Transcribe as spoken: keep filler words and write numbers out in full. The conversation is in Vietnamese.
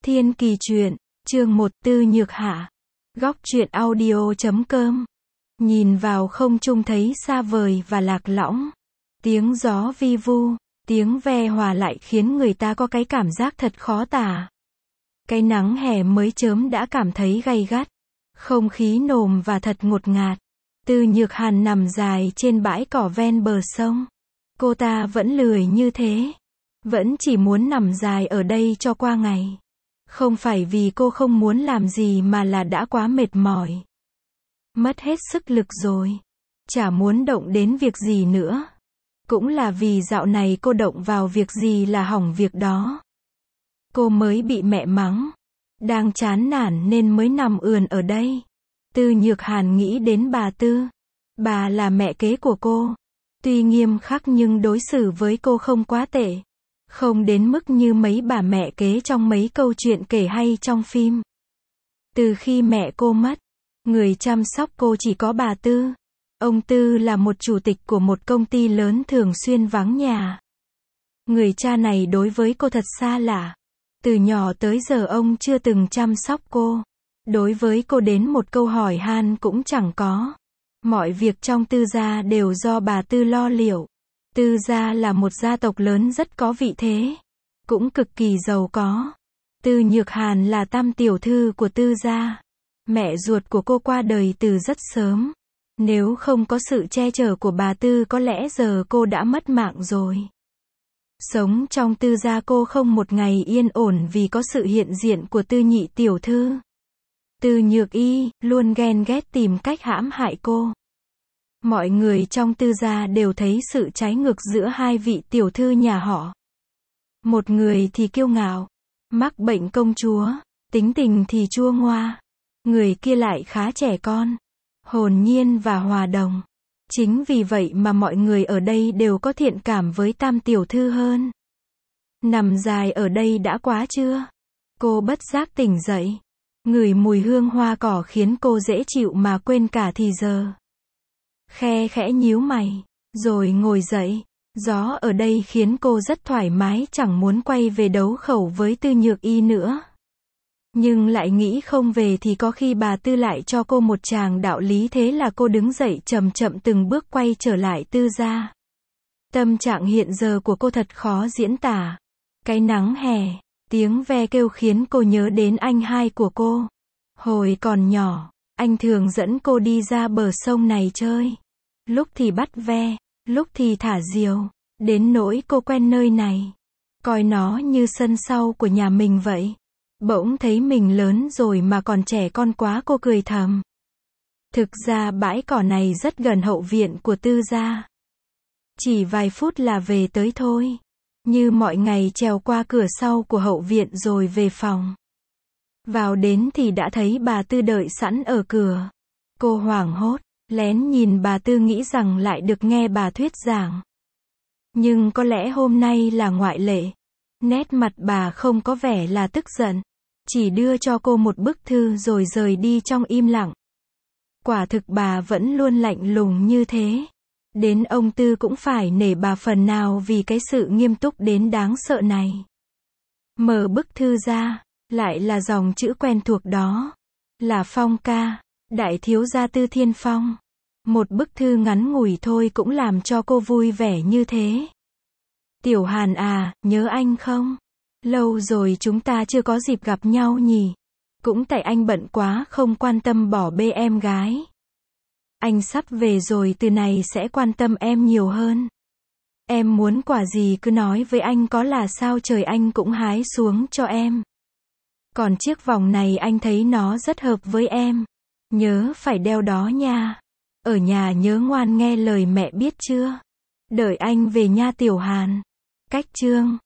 Thiên Kỳ Truyện, chương một Tư Nhược Hạ. Góc truyện audio chấm com. Nhìn vào không trung thấy xa vời và lạc lõng. Tiếng gió vi vu, tiếng ve hòa lại khiến người ta có cái cảm giác thật khó tả. Cái nắng hè mới chớm đã cảm thấy gay gắt. Không khí nồm và thật ngột ngạt. Tư Nhược Hàn nằm dài trên bãi cỏ ven bờ sông. Cô ta vẫn lười như thế. Vẫn chỉ muốn nằm dài ở đây cho qua ngày. Không phải vì cô không muốn làm gì mà là đã quá mệt mỏi. Mất hết sức lực rồi. Chả muốn động đến việc gì nữa. Cũng là vì dạo này cô động vào việc gì là hỏng việc đó. Cô mới bị mẹ mắng. Đang chán nản nên mới nằm ườn ở đây. Tư Nhược Hàn nghĩ đến bà Tư. Bà là mẹ kế của cô. Tuy nghiêm khắc nhưng đối xử với cô không quá tệ. Không đến mức như mấy bà mẹ kế trong mấy câu chuyện kể hay trong phim. Từ khi mẹ cô mất, người chăm sóc cô chỉ có bà Tư. Ông Tư là một chủ tịch của một công ty lớn thường xuyên vắng nhà. Người cha này đối với cô thật xa lạ. Từ nhỏ tới giờ ông chưa từng chăm sóc cô. Đối với cô đến một câu hỏi han cũng chẳng có. Mọi việc trong Tư gia đều do bà Tư lo liệu. Tư gia là một gia tộc lớn rất có vị thế. Cũng cực kỳ giàu có. Tư Nhược Hàn là tam tiểu thư của Tư gia. Mẹ ruột của cô qua đời từ rất sớm. Nếu không có sự che chở của bà Tư có lẽ giờ cô đã mất mạng rồi. Sống trong Tư gia cô không một ngày yên ổn vì có sự hiện diện của Tư nhị tiểu thư. Tư Nhược Y luôn ghen ghét tìm cách hãm hại cô. Mọi người trong Tư gia đều thấy sự trái ngược giữa hai vị tiểu thư nhà họ. Một người thì kiêu ngạo, mắc bệnh công chúa, tính tình thì chua ngoa. Người kia lại khá trẻ con, hồn nhiên và hòa đồng. Chính vì vậy mà mọi người ở đây đều có thiện cảm với tam tiểu thư hơn. Nằm dài ở đây đã quá chưa? Cô bất giác tỉnh dậy. Ngửi mùi hương hoa cỏ khiến cô dễ chịu mà quên cả thì giờ. Khe khẽ nhíu mày, rồi ngồi dậy. Gió ở đây khiến cô rất thoải mái, chẳng muốn quay về đấu khẩu với Tư Nhược Y nữa. Nhưng lại nghĩ không về thì có khi bà Tư lại cho cô một tràng đạo lý, thế là cô đứng dậy chậm chậm từng bước quay trở lại Tư gia. Tâm trạng hiện giờ của cô thật khó diễn tả. Cái nắng hè, tiếng ve kêu khiến cô nhớ đến anh hai của cô. Hồi còn nhỏ, anh thường dẫn cô đi ra bờ sông này chơi. Lúc thì bắt ve, lúc thì thả diều. Đến nỗi cô quen nơi này. Coi nó như sân sau của nhà mình vậy. Bỗng thấy mình lớn rồi mà còn trẻ con quá, cô cười thầm. Thực ra bãi cỏ này rất gần hậu viện của Tư gia. Chỉ vài phút là về tới thôi. Như mọi ngày trèo qua cửa sau của hậu viện rồi về phòng. Vào đến thì đã thấy bà Tư đợi sẵn ở cửa. Cô hoảng hốt, lén nhìn bà Tư nghĩ rằng lại được nghe bà thuyết giảng. Nhưng có lẽ hôm nay là ngoại lệ. Nét mặt bà không có vẻ là tức giận. Chỉ đưa cho cô một bức thư rồi rời đi trong im lặng. Quả thực bà vẫn luôn lạnh lùng như thế. Đến ông Tư cũng phải nể bà phần nào vì cái sự nghiêm túc đến đáng sợ này. Mở bức thư ra, lại là dòng chữ quen thuộc đó. Là Phong ca, đại thiếu gia Tư Thiên Phong. Một bức thư ngắn ngủi thôi cũng làm cho cô vui vẻ như thế. Tiểu Hàn à, nhớ anh không? Lâu rồi chúng ta chưa có dịp gặp nhau nhỉ? Cũng tại anh bận quá không quan tâm bỏ bê em gái. Anh sắp về rồi, từ này sẽ quan tâm em nhiều hơn. Em muốn quả gì cứ nói với anh, có là sao trời anh cũng hái xuống cho em. Còn chiếc vòng này anh thấy nó rất hợp với em. Nhớ phải đeo đó nha. Ở nhà nhớ ngoan nghe lời mẹ biết chưa? Đợi anh về nha Tiểu Hàn. Cách chương